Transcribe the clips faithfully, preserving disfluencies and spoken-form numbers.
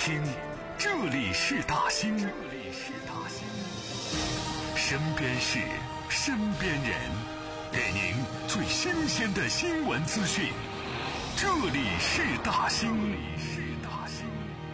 兴，这里是大兴，这里是大兴，身边事，身边人，给您最新鲜的新闻资讯。这里是大兴，这里是大兴。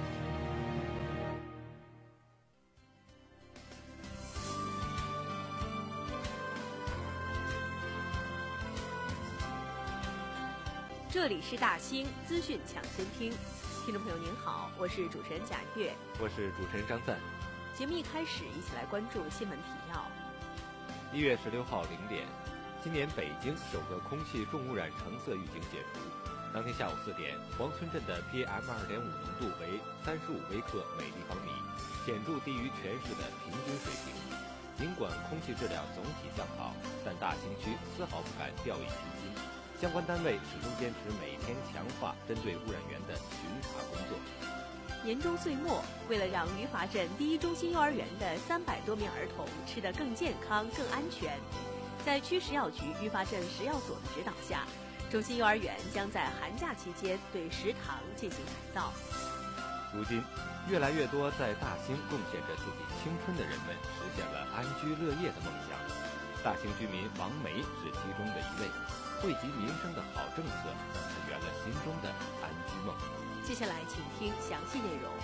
这里是大兴资讯抢先听，听众朋友您好，我是主持人贾月， 我是主持人张赞。 节目一开始，一起来关注新闻提要。 一月十六号零点，今年北京首个空气重污染橙色预警解除。当天下午四点，黄村镇的 P M 二点五 浓度为三十五微克每立方米，显著低于全市的平均水平。尽管空气质量总体向好，但大兴区丝毫不敢掉以轻心。相关单位始终坚持每天强化针对污染源的巡查工作。 年终岁末，为了让于法镇第一中心幼儿园的三百多名儿童吃得更健康、更安全，在区食药局于法镇食药所的指导下，中心幼儿园将在寒假期间对食堂进行改造。 如今，越来越多在大兴贡献着自己青春的人们实现了安居乐业的梦想。大兴居民王梅是其中的一位。惠及民生的好政策，成圆了心中的安居梦。 接下来，请听详细内容。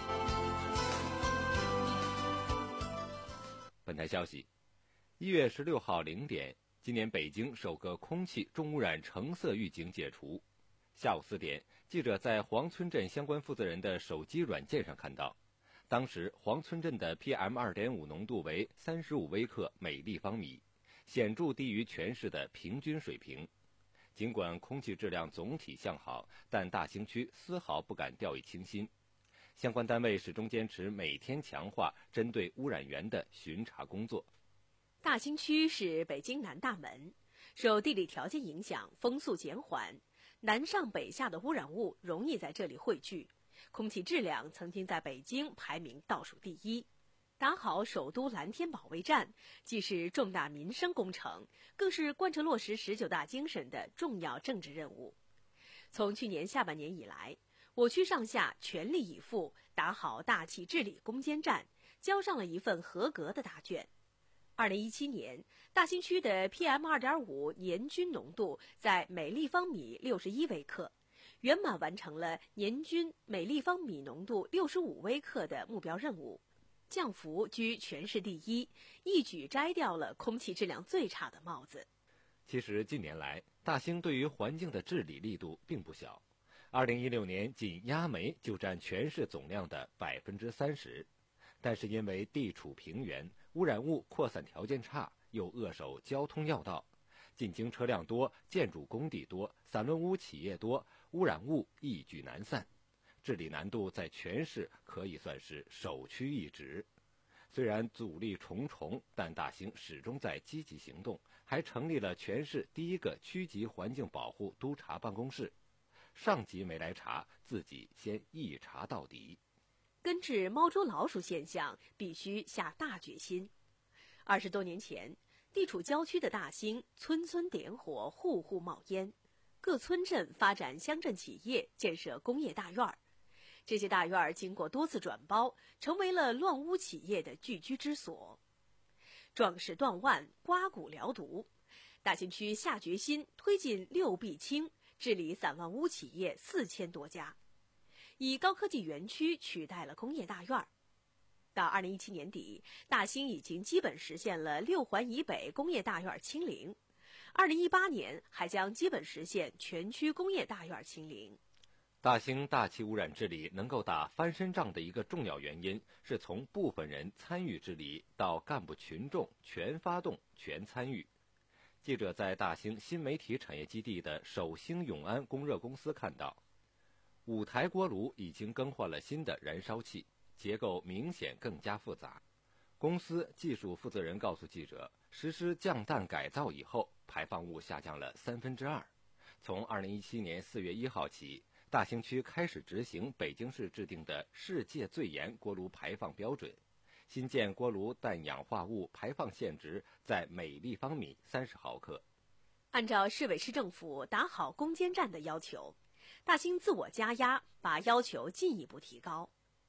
本台消息：一月十六号零点，今年北京首个空气重污染橙色预警解除。下午四点，记者在黄村镇相关负责人的手机软件上看到，当时黄村镇的 P M 二点五 浓度为三十五微克每立方米，显著低于全市的平均水平。尽管空气质量总体向好，但大兴区丝毫不敢掉以轻心。相关单位始终坚持每天强化针对污染源的巡查工作。 大兴区是北京南大门，受地理条件影响，风速减缓，南上北下的污染物容易在这里汇聚，空气质量曾经在北京排名倒数第一。打好首都蓝天保卫战，既是重大民生工程，更是贯彻落实十九大精神的重要政治任务。从去年下半年以来，我区上下全力以赴打好大气治理攻坚战，交上了一份合格的答卷。二零一七年，大兴区的 P M 二点五 年均浓度在每立方米六十一微克，圆满完成了年均每立方米浓度六十五微克的目标任务。降幅居全市第一，一举摘掉了空气质量最差的帽子。 其实近年来，大兴对于环境的治理力度并不小。二零一六年，仅压煤就占全市总量的百分之三十。但是因为地处平原，污染物扩散条件差，又扼守交通要道，进京车辆多，建筑工地多，散落污企业多，污染物一举难散。治理难度在全市可以算是首屈一指。虽然阻力重重，但大兴始终在积极行动，还成立了全市第一个区级环境保护督察办公室。上级没来查，自己先一查到底。 根治猫捉老鼠现象，必须下大决心。二十多年前，地处郊区的大兴，村村点火，户户冒烟，各村镇发展乡镇企业，建设工业大院儿。这些大院经过多次转包，成为了乱污企业的聚居之所。壮士断腕，刮骨疗毒。大兴区下决心推进六必清，治理散乱污企业四千多家，以高科技园区取代了工业大院。到二零一七年底，大兴已经基本实现了六环以北工业大院清零。二零一八年还将基本实现全区工业大院清零。 大兴大气污染治理能够打翻身仗的一个重要原因，是从部分人参与治理到干部群众全发动、全参与。记者在大兴新媒体产业基地的首兴永安供热公司看到，五台锅炉已经更换了新的燃烧器，结构明显更加复杂。公司技术负责人告诉记者，实施降氮改造以后，排放物下降了三分之二。从二零一七年四月一号起，大兴区开始执行北京市制定的世界最严锅炉排放标准，新建锅炉氮氧化物排放限值在每立方米三十毫克。 按照市委市政府打好攻坚战的要求，大兴自我加压，把要求进一步提高。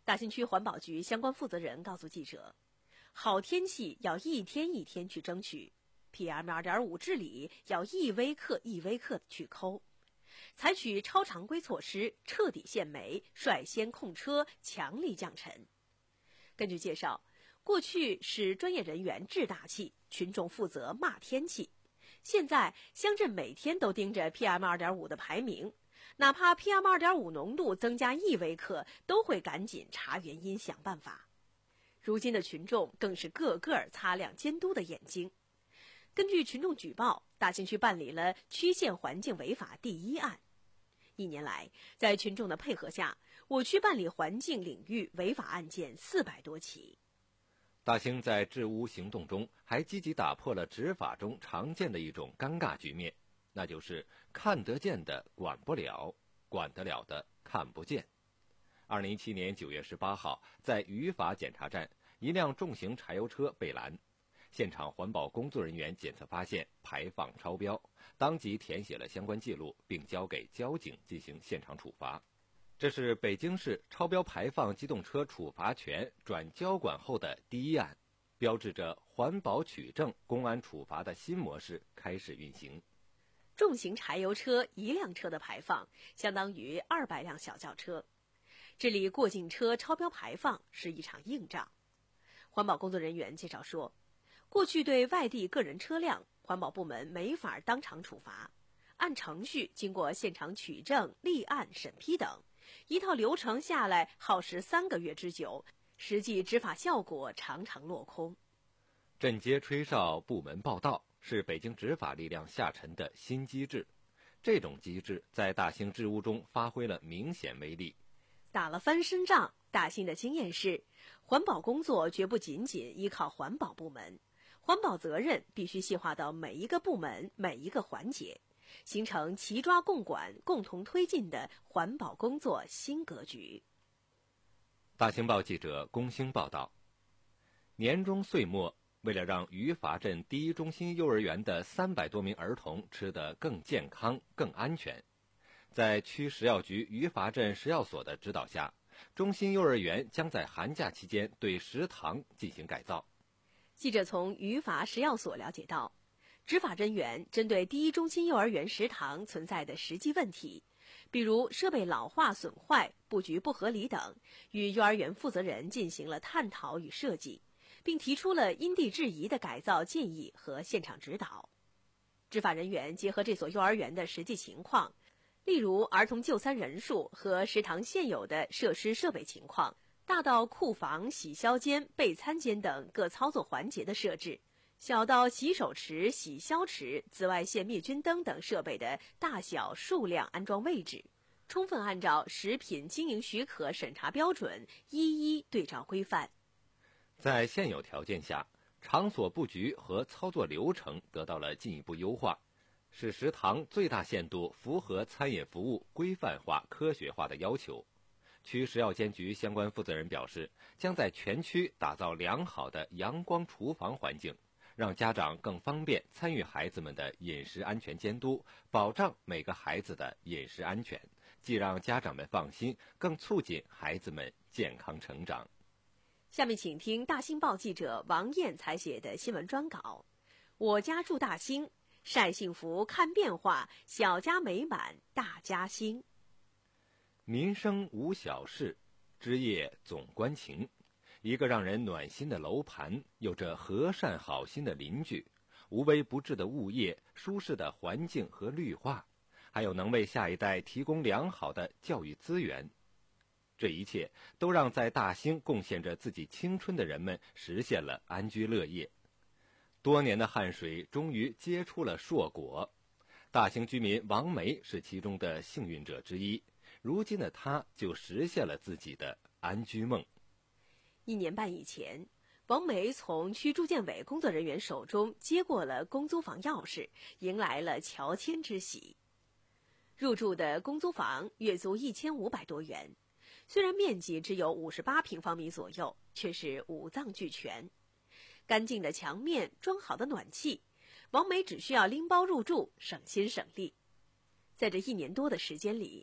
大兴区环保局相关负责人告诉记者，好天气要一天一天去争取， P M 二点五 治理要一微克一微克的去抠，采取超常规措施，彻底限煤，率先控车，强力降尘。根据介绍，过去是专业人员治大气，群众负责骂天气，现在乡镇每天都盯着 P M 二点五 的排名，哪怕 P M 二点五 浓度增加一微克，都会赶紧查原因想办法。如今的群众更是个个擦亮监督的眼睛。根据群众举报，大兴区办理了区县环境违法第一案。一年来，在群众的配合下，我区办理环境领域违法案件四百多起。 大兴在治污行动中还积极打破了执法中常见的一种尴尬局面，那就是看得见的管不了，管得了的看不见。二零一七年九月十八号，在语法检查站，一辆重型柴油车被拦，现场环保工作人员检测发现排放超标，当即填写了相关记录，并交给交警进行现场处罚。这是北京市超标排放机动车处罚权转交管后的第一案，标志着环保取证、公安处罚的新模式开始运行。 重型柴油车一辆车的排放相当于二百辆小轿车，治理过境车超标排放是一场硬仗。环保工作人员介绍说，过去对外地个人车辆，环保部门没法当场处罚，按程序经过现场取证、立案、审批等，一套流程下来耗时三个月之久，实际执法效果常常落空。 镇街吹哨，部门报到，是北京执法力量下沉的新机制。这种机制在大兴治污中发挥了明显威力。 打了翻身仗，大兴的经验是，环保工作绝不仅仅依靠环保部门，环保责任必须细化到每一个部门、每一个环节，形成齐抓共管、共同推进的环保工作新格局。 大兴报记者龚兴报道，年终岁末，为了让余阀镇第一中心幼儿园的三百多名儿童吃得更健康、更安全，在区食药局余阀镇食药所的指导下，中心幼儿园将在寒假期间对食堂进行改造。 记者从余阀食药所了解到，执法人员针对第一中心幼儿园食堂存在的实际问题，比如设备老化损坏、布局不合理等，与幼儿园负责人进行了探讨与设计，并提出了因地制宜的改造建议和现场指导。执法人员结合这所幼儿园的实际情况，例如儿童就餐人数和食堂现有的设施设备情况，大到库房、洗消间、备餐间等各操作环节的设置，小到洗手池、洗消池、紫外线灭菌灯等设备的大小、数量、安装位置，充分按照食品经营许可审查标准一一对照规范。 在现有条件下，场所布局和操作流程得到了进一步优化，使食堂最大限度符合餐饮服务规范化、科学化的要求。区食药监局相关负责人表示，将在全区打造良好的阳光厨房环境，让家长更方便参与孩子们的饮食安全监督，保障每个孩子的饮食安全，既让家长们放心，更促进孩子们健康成长。 下面请听大兴报记者王燕采写的新闻专稿。我家住大兴，晒幸福看变化，小家美满大家兴。 民生无小事，枝叶总关情。一个让人暖心的楼盘，有着和善好心的邻居，无微不至的物业，舒适的环境和绿化，还有能为下一代提供良好的教育资源。这一切都让在大兴贡献着自己青春的人们实现了安居乐业。多年的汗水终于结出了硕果。大兴居民王梅是其中的幸运者之一，如今的她就实现了自己的安居梦。 一年半以前，王梅从区住建委工作人员手中接过了公租房钥匙，迎来了乔迁之喜。入住的公租房月租一千五百多元，虽然面积只有五十八平方米左右，却是五脏俱全。干净的墙面，装好的暖气，王梅只需要拎包入住，省心省力。在这一年多的时间里，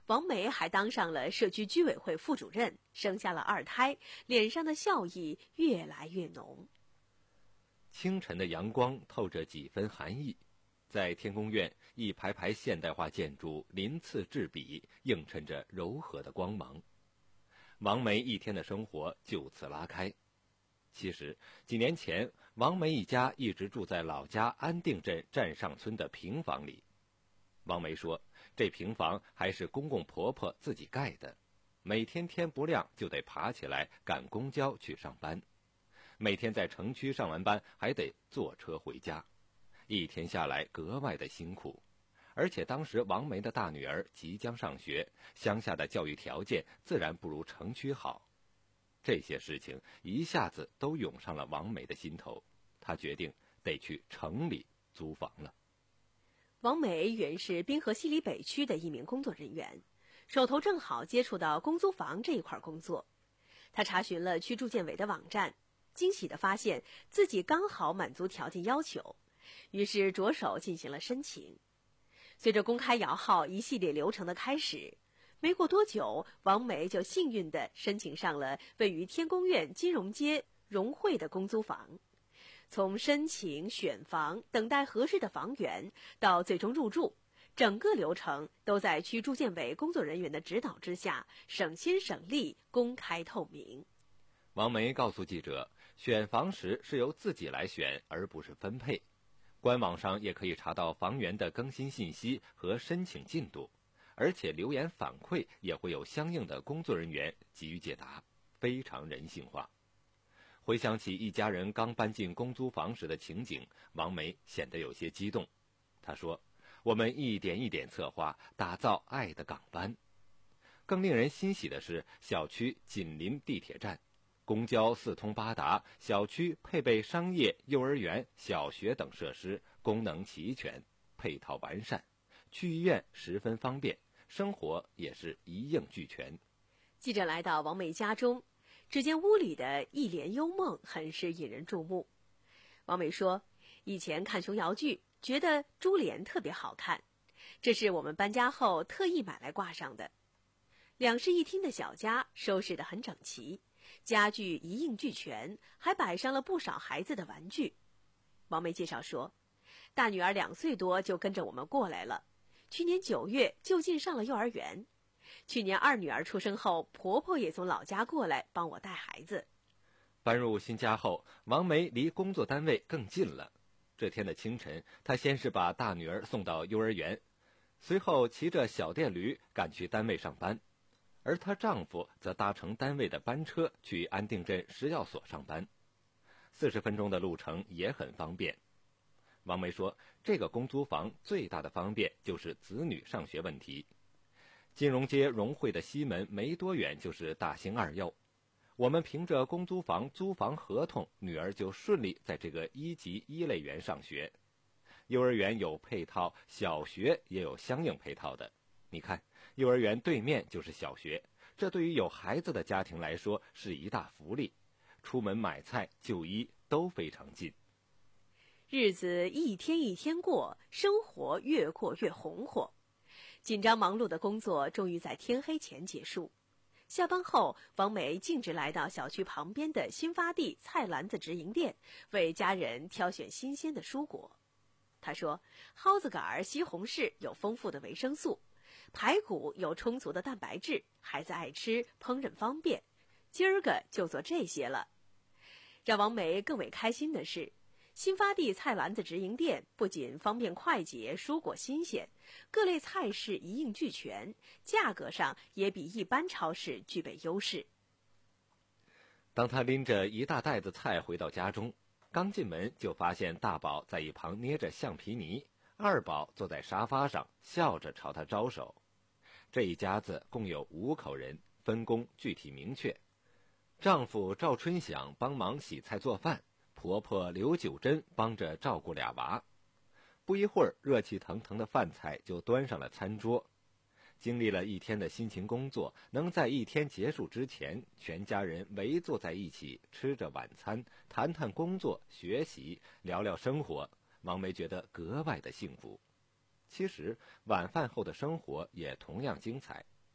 王梅还当上了社区居委会副主任，生下了二胎，脸上的笑意越来越浓。 清晨的阳光透着几分寒意，在天宫院，一排排现代化建筑鳞次栉比，映衬着柔和的光芒。王梅一天的生活就此拉开。其实几年前，王梅一家一直住在老家安定镇站上村的平房里。王梅说，这平房还是公公婆婆自己盖的，每天天不亮就得爬起来赶公交去上班，每天在城区上完班还得坐车回家，一天下来格外的辛苦。而且当时王梅的大女儿即将上学，乡下的教育条件自然不如城区好。这些事情一下子都涌上了王梅的心头，她决定得去城里租房了。 王梅原是滨河西里北区的一名工作人员，手头正好接触到公租房这一块工作。他查询了区住建委的网站，惊喜地发现自己刚好满足条件要求，于是着手进行了申请。随着公开摇号一系列流程的开始，没过多久，王梅就幸运地申请上了位于天宫苑金融街融汇的公租房。从申请、选房、等待合适的房源到最终入住，整个流程都在区住建委工作人员的指导之下，省心省力，公开透明。 王梅告诉记者，选房时是由自己来选，而不是分配。官网上也可以查到房源的更新信息和申请进度，而且留言反馈也会有相应的工作人员给予解答，非常人性化。回想起一家人刚搬进公租房时的情景，王梅显得有些激动。她说，我们一点一点策划，打造爱的港湾。更令人欣喜的是，小区紧邻地铁站，公交四通八达，小区配备商业、幼儿园、小学等设施，功能齐全，配套完善，去医院十分方便，生活也是一应俱全。 记者来到王梅家中，只见屋里的一帘幽梦很是引人注目。王梅说，以前看琼瑶剧觉得珠帘特别好看，这是我们搬家后特意买来挂上的。两室一厅的小家收拾得很整齐，家具一应俱全，还摆上了不少孩子的玩具。王梅介绍说，大女儿两岁多就跟着我们过来了，去年九月就近上了幼儿园。去年二女儿出生后，婆婆也从老家过来帮我带孩子。 搬入新家后，王梅离工作单位更近了。这天的清晨，她先是把大女儿送到幼儿园，随后骑着小电驴赶去单位上班，而她丈夫则搭乘单位的班车去安定镇食药所上班，四十分钟的路程也很方便。王梅说，这个公租房最大的方便就是子女上学问题。金融街融汇的西门没多远就是大兴二幼，我们凭着公租房租房合同，女儿就顺利在这个一级一类园上学。幼儿园有配套，小学也有相应配套的。你看，幼儿园对面就是小学，这对于有孩子的家庭来说是一大福利，出门买菜、就医都非常近。 日子一天一天过，生活越过越红火。紧张忙碌的工作终于在天黑前结束。下班后，王梅径直来到小区旁边的新发地菜篮子直营店，为家人挑选新鲜的蔬果。她说，蒿子杆、西红柿有丰富的维生素，排骨有充足的蛋白质，孩子爱吃，烹饪方便，今儿个就做这些了。让王梅更为开心的是，新发地菜篮子直营店不仅方便快捷，蔬果新鲜，各类菜式一应俱全，价格上也比一般超市具备优势。 当他拎着一大袋子菜回到家中，刚进门就发现大宝在一旁捏着橡皮泥，二宝坐在沙发上笑着朝他招手。这一家子共有五口人，分工具体明确。丈夫赵春祥帮忙洗菜做饭，婆婆刘九珍帮着照顾俩娃。不一会儿，热气腾腾的饭菜就端上了餐桌。经历了一天的辛勤工作，能在一天结束之前，全家人围坐在一起吃着晚餐，谈谈工作、学习，聊聊生活，王梅觉得格外的幸福。其实晚饭后的生活也同样精彩。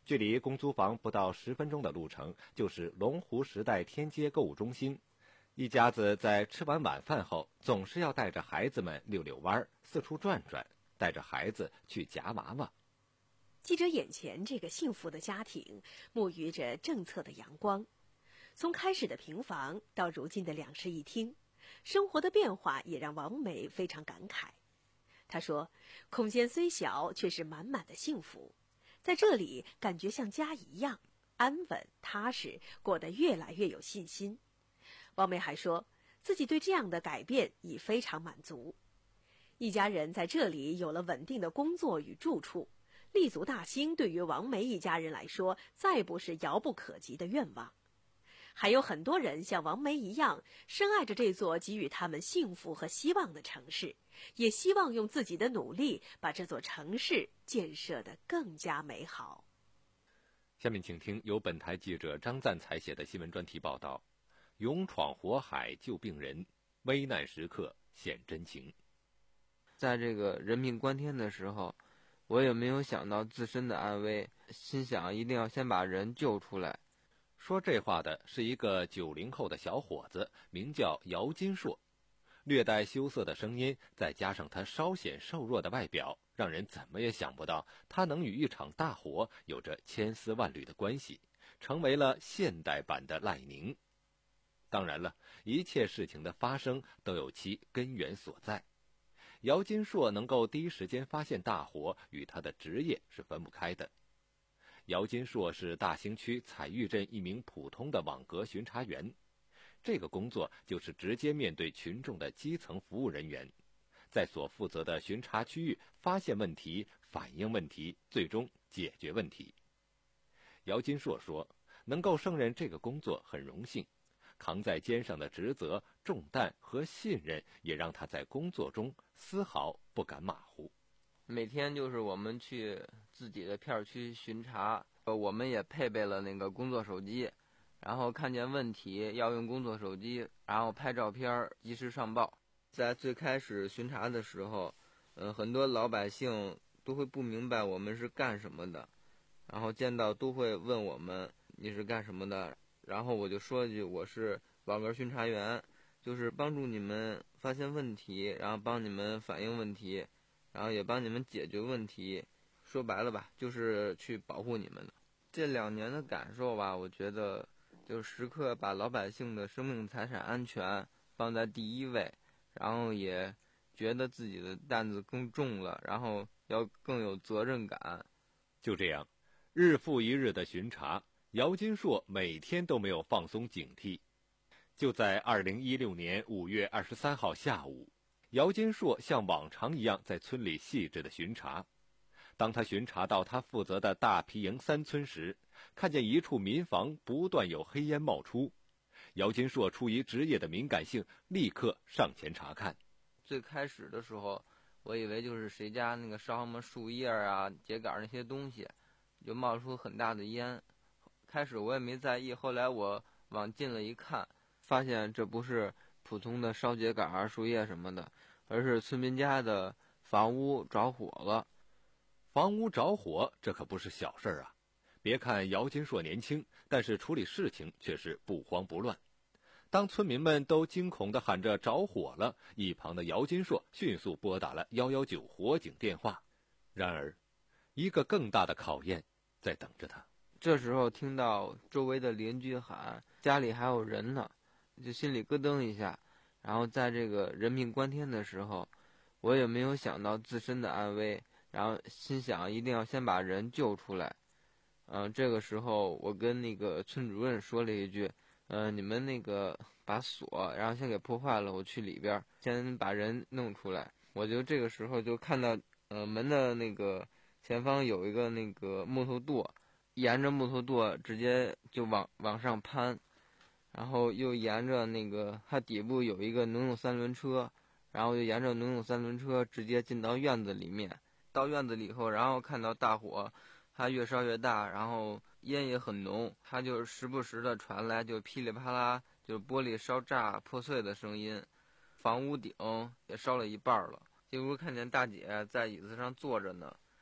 距离公租房不到十分钟的路程，就是龙湖时代天街购物中心。一家子在吃完晚饭后，总是要带着孩子们溜溜弯，四处转转，带着孩子去夹娃娃。 记者眼前这个幸福的家庭，沐浴着政策的阳光。从开始的平房到如今的两室一厅，生活的变化也让王梅非常感慨。她说，空间虽小，却是满满的幸福，在这里感觉像家一样，安稳踏实，过得越来越有信心。王梅还说，自己对这样的改变已非常满足。一家人在这里有了稳定的工作与住处，立足大兴对于王梅一家人来说，再不是遥不可及的愿望。还有很多人像王梅一样，深爱着这座给予他们幸福和希望的城市，也希望用自己的努力把这座城市建设得更加美好。 下面请听由本台记者张赞采写的新闻专题报道：勇闯火海救病人，危难时刻显真情。 在这个人命关天的时候，我也没有想到自身的安危，心想一定要先把人救出来。 说这话的是一个九零后的小伙子，名叫姚金硕，略带羞涩的声音，再加上他稍显瘦弱的外表，让人怎么也想不到他能与一场大火有着千丝万缕的关系，成为了现代版的赖宁。当然了，一切事情的发生都有其根源所在。姚金硕能够第一时间发现大火，与他的职业是分不开的。姚金硕是大兴区彩玉镇一名普通的网格巡查员，这个工作就是直接面对群众的基层服务人员，在所负责的巡查区域发现问题、反映问题，最终解决问题。姚金硕说，能够胜任这个工作很荣幸，扛在肩上的职责、重担和信任，也让他在工作中丝毫不敢马虎。 每天就是我们去自己的片区巡查，呃，我们也配备了那个工作手机，然后看见问题要用工作手机，然后拍照片及时上报。在最开始巡查的时候，呃，很多老百姓都会不明白我们是干什么的，然后见到都会问我们你是干什么的，然后我就说一句，我是网格巡查员，就是帮助你们发现问题，然后帮你们反映问题，然后也帮你们解决问题，说白了吧，就是去保护你们的。这两年的感受吧，我觉得就时刻把老百姓的生命财产安全放在第一位，然后也觉得自己的担子更重了，然后要更有责任感。 就这样，日复一日的巡查，姚金硕每天都没有放松警惕。就在二零一六年五月二十三号下午，姚金硕像往常一样在村里细致的巡查。当他巡查到他负责的大皮营三村时，看见一处民房不断有黑烟冒出。姚金硕出于职业的敏感性，立刻上前查看。 最开始的时候，我以为就是谁家那个烧什么树叶啊、秸秆那些东西，就冒出很大的烟。开始我也没在意，后来我往近了一看，发现这不是普通的烧秸秆啊、树叶什么的，而是村民家的房屋着火了。 房屋着火，这可不是小事啊！别看姚金硕年轻，但是处理事情却是不慌不乱。当村民们都惊恐地喊着着火了，一旁的姚金硕迅速拨打了一一九火警电话。然而，一个更大的考验在等着他。 这时候听到周围的邻居喊家里还有人呢，就心里咯噔一下。然后在这个人命关天的时候，我也没有想到自身的安危，然后心想一定要先把人救出来。嗯、呃，这个时候我跟那个村主任说了一句，嗯、呃，你们那个把锁然后先给破坏了，我去里边先把人弄出来。我就这个时候就看到呃门的那个前方有一个那个木头垛，沿着木头垛直接就往往上攀，然后又沿着那个它底部有一个农用三轮车，然后就沿着农用三轮车直接进到院子里面。到院子里以后，然后看到大火它越烧越大，然后烟也很浓，它就时不时的传来就噼里啪啦就玻璃烧炸破碎的声音，房屋顶也烧了一半了。结果看见大姐在椅子上坐着呢，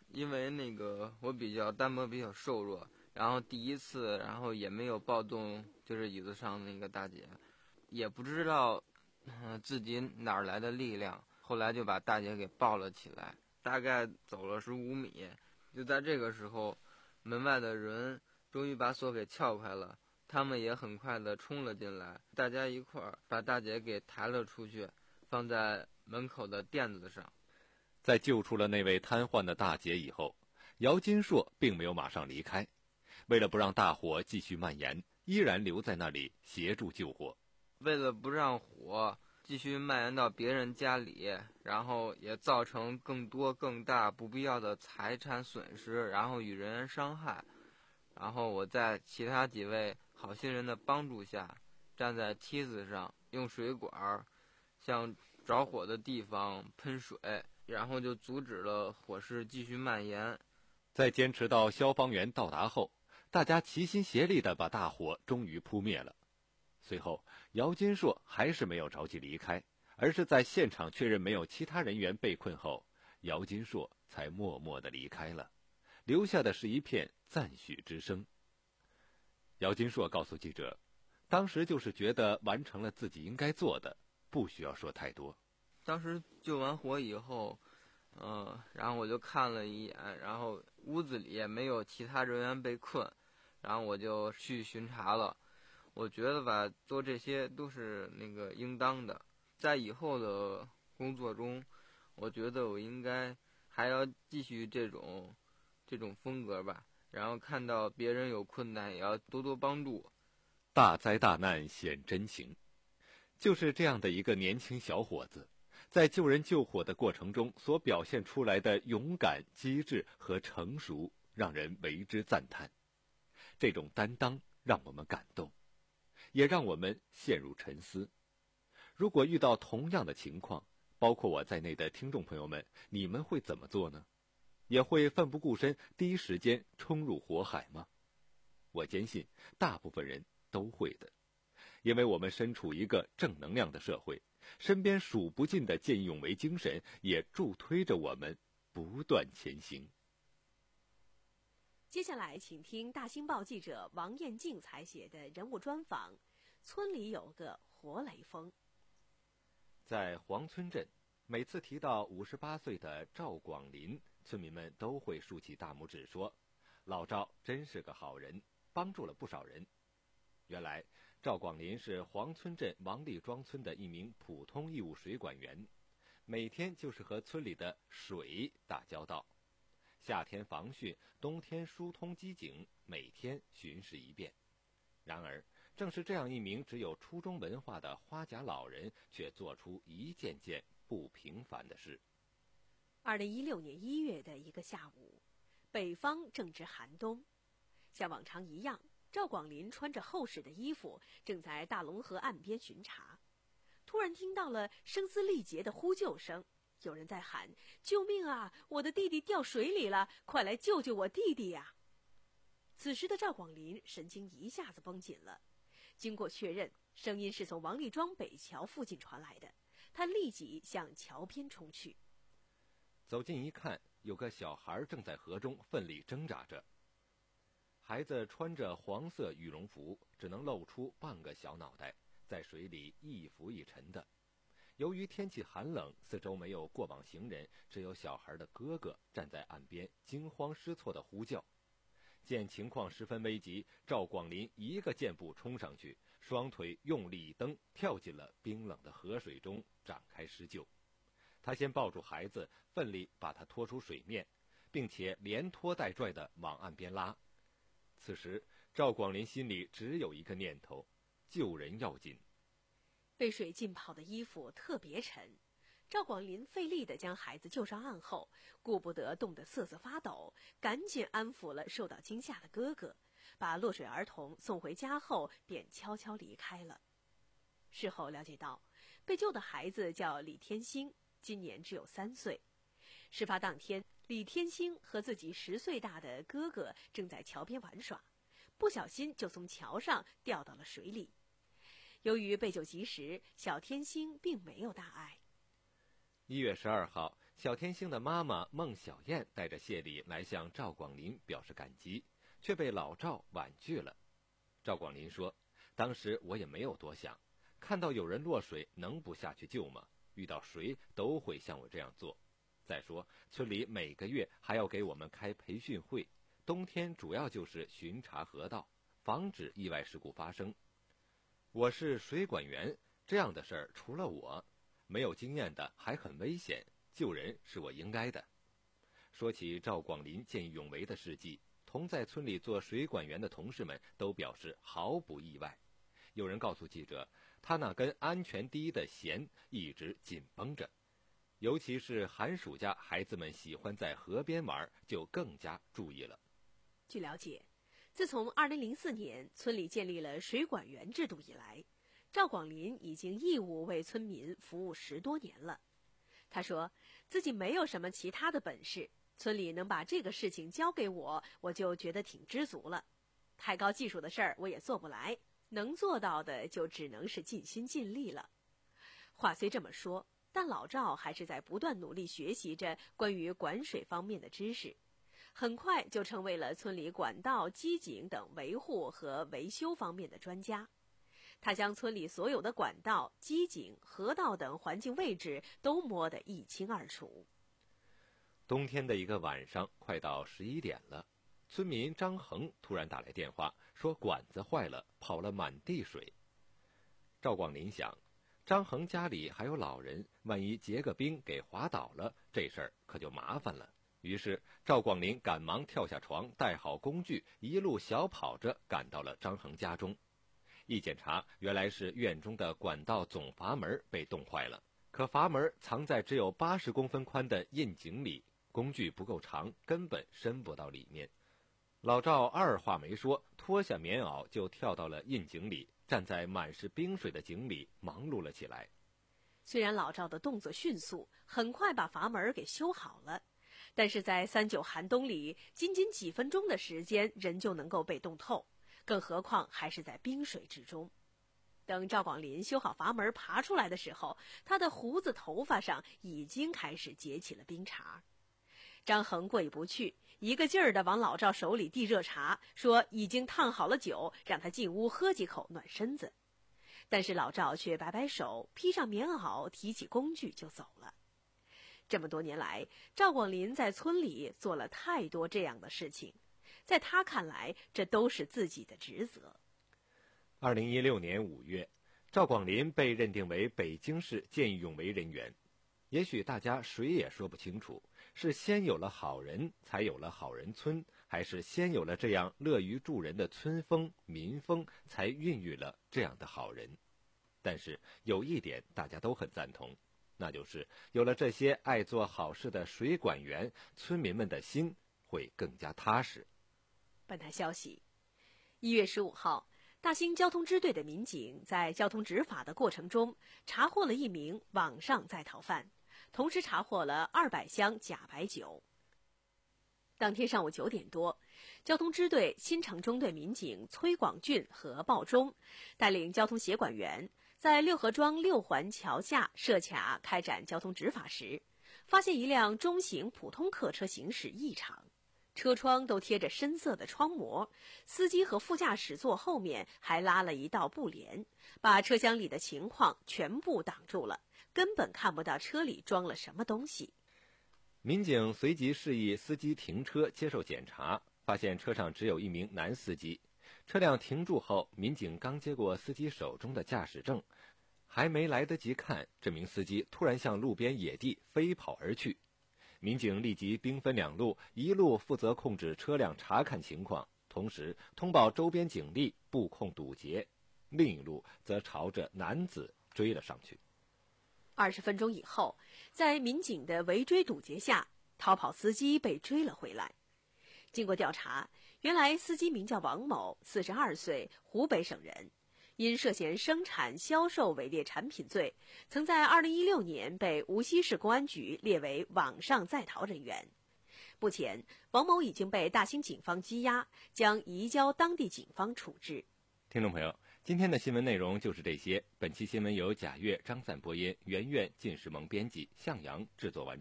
因为那个我比较单薄，比较瘦弱，然后第一次，然后也没有抱动就是椅子上那个大姐，也不知道、呃、自己哪儿来的力量，后来就把大姐给抱了起来，大概走了十五米。就在这个时候，门外的人终于把锁给撬开了，他们也很快的冲了进来，大家一块儿把大姐给抬了出去，放在门口的垫子上。 在救出了那位瘫痪的大姐以后，姚金硕并没有马上离开，为了不让大火继续蔓延，依然留在那里协助救火。 为了不让火继续蔓延到别人家里，然后也造成更多更大不必要的财产损失，然后与人员伤害，然后我在其他几位好心人的帮助下，站在梯子上，用水管向着火的地方喷水，然后就阻止了火势继续蔓延。 在坚持到消防员到达后，大家齐心协力地把大火终于扑灭了。随后，姚金硕还是没有着急离开，而是在现场确认没有其他人员被困后，姚金硕才默默地离开了，留下的是一片赞许之声。姚金硕告诉记者，当时就是觉得完成了自己应该做的，不需要说太多。 当时救完火以后，呃，然后我就看了一眼，然后屋子里也没有其他人员被困，然后我就去巡查了。我觉得吧，做这些都是那个应当的。在以后的工作中，我觉得我应该还要继续这种这种风格吧。然后看到别人有困难，也要多多帮助。 大灾大难显真情，就是这样的一个年轻小伙子，在救人救火的过程中所表现出来的勇敢、机智和成熟，让人为之赞叹。这种担当让我们感动，也让我们陷入沉思。如果遇到同样的情况，包括我在内的听众朋友们，你们会怎么做呢？也会奋不顾身，第一时间冲入火海吗？我坚信大部分人都会的，因为我们身处一个正能量的社会，身边数不尽的见义勇为精神也助推着我们不断前行。 接下来请听大新报记者王艳静采写的人物专访，村里有个活雷锋。 在黄村镇，每次提到五十八岁的赵广林，村民们都会竖起大拇指说，老赵真是个好人，帮助了不少人。原来赵广林是黄村镇王立庄村的一名普通义务水管员，每天就是和村里的水打交道，夏天防汛，冬天疏通机井，每天巡视一遍。然而正是这样一名只有初中文化的花甲老人，却做出一件件不平凡的事。 二零一六年一月的一个下午，北方正值寒冬，像往常一样，赵广林穿着厚实的衣服，正在大龙河岸边巡查。突然听到了声嘶力竭的呼救声，有人在喊：“救命啊！我的弟弟掉水里了，快来救救我弟弟呀！”此时的赵广林神经一下子绷紧了。经过确认，声音是从王立庄北桥附近传来的，他立即向桥边冲去。 走近一看，有个小孩正在河中奋力挣扎着。孩子穿着黄色羽绒服，只能露出半个小脑袋，在水里一浮一沉的。由于天气寒冷，四周没有过往行人，只有小孩的哥哥站在岸边惊慌失措地呼叫。见情况十分危急，赵广林一个箭步冲上去，双腿用力一蹬，跳进了冰冷的河水中，展开施救。他先抱住孩子，奋力把他拖出水面，并且连拖带拽地往岸边拉。此时赵广林心里只有一个念头：救人要紧。 被水浸泡的衣服特别沉，赵广林费力地将孩子救上岸后，顾不得冻得瑟瑟发抖，赶紧安抚了受到惊吓的哥哥，把落水儿童送回家后便悄悄离开了。事后了解到，被救的孩子叫李天星，今年只有三岁。事发当天，李天星和自己十岁大的哥哥正在桥边玩耍，不小心就从桥上掉到了水里。由于被救及时，小天星并没有大碍。 一月十二号， 小天星的妈妈孟小燕带着谢礼来向赵广林表示感激，却被老赵婉拒了。赵广林说，当时我也没有多想，看到有人落水能不下去救吗？遇到谁都会像我这样做。再说村里每个月还要给我们开培训会，冬天主要就是巡查河道，防止意外事故发生。我是水管员，这样的事儿除了我，没有经验的还很危险，救人是我应该的。说起赵广林见义勇为的事迹，同在村里做水管员的同事们都表示毫不意外。有人告诉记者，他那根安全第一的弦一直紧绷着，尤其是寒暑假孩子们喜欢在河边玩，就更加注意了。 据了解，自从二零零四年村里建立了水管员制度以来，赵广林已经义务为村民服务十多年了。他说自己没有什么其他的本事，村里能把这个事情交给我，我就觉得挺知足了。太高技术的事儿我也做不来，能做到的就只能是尽心尽力了。话虽这么说，但老赵还是在不断努力学习着关于管水方面的知识，很快就成为了村里管道、机井等维护和维修方面的专家。他将村里所有的管道、机井、河道等环境位置都摸得一清二楚。 冬天的一个晚上，快到十一点了，村民张恒突然打来电话，说管子坏了，跑了满地水。赵广林想，张恒家里还有老人，万一结个冰给滑倒了，这事儿可就麻烦了。于是赵广林赶忙跳下床，带好工具，一路小跑着赶到了张恒家中。一检查，原来是院中的管道总阀门被冻坏了，可阀门藏在只有八十公分宽的窨井里，工具不够长，根本伸不到里面。老赵二话没说，脱下棉袄就跳到了窨井里，站在满是冰水的井里忙碌了起来。 虽然老赵的动作迅速，很快把阀门给修好了，但是在三九寒冬里，仅仅几分钟的时间，人就能够被冻透，更何况还是在冰水之中。等赵广林修好阀门爬出来的时候，他的胡子头发上已经开始结起了冰碴。张恒过意不去，一个劲儿地往老赵手里递热茶，说已经烫好了酒，让他进屋喝几口暖身子。但是老赵却摆摆手，披上棉袄，提起工具就走了。这么多年来，赵广林在村里做了太多这样的事情，在他看来，这都是自己的职责。 二零一六年五月，赵广林被认定为北京市见义勇为人员。也许大家谁也说不清楚，是先有了好人，才有了好人村，还是先有了这样乐于助人的村风民风，才孕育了这样的好人。但是有一点大家都很赞同，那就是有了这些爱做好事的水管员，村民们的心会更加踏实。 本台消息，一月十五号，大兴交通支队的民警在交通执法的过程中，查获了一名网上在逃犯，同时查获了二百箱假白酒。当天上午九点多，交通支队新城中队民警崔广俊和鲍忠带领交通协管员在六合庄六环桥下设卡开展交通执法时，发现一辆中型普通客车行驶异常，车窗都贴着深色的窗膜，司机和副驾驶座后面还拉了一道布帘，把车厢里的情况全部挡住了，根本看不到车里装了什么东西。 民警随即示意司机停车接受检查，发现车上只有一名男司机。车辆停住后，民警刚接过司机手中的驾驶证，还没来得及看，这名司机突然向路边野地飞跑而去。民警立即兵分两路，一路负责控制车辆查看情况，同时通报周边警力布控堵截，另一路则朝着男子追了上去。 二十分钟以后，在民警的围追堵截下，逃跑司机被追了回来。经过调查，原来司机名叫王某，四十二岁，湖北省人，因涉嫌生产销售伪劣产品罪，曾在二零一六年被无锡市公安局列为网上在逃人员。目前，王某已经被大兴警方羁押，将移交当地警方处置。 听众朋友，今天的新闻内容就是这些。本期新闻由贾月、张赞播音，袁苑、靳时萌编辑，向阳制作完成。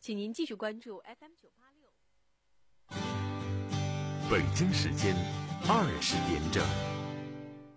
请您继续关注 F M 九八六。 北京时间二十点整。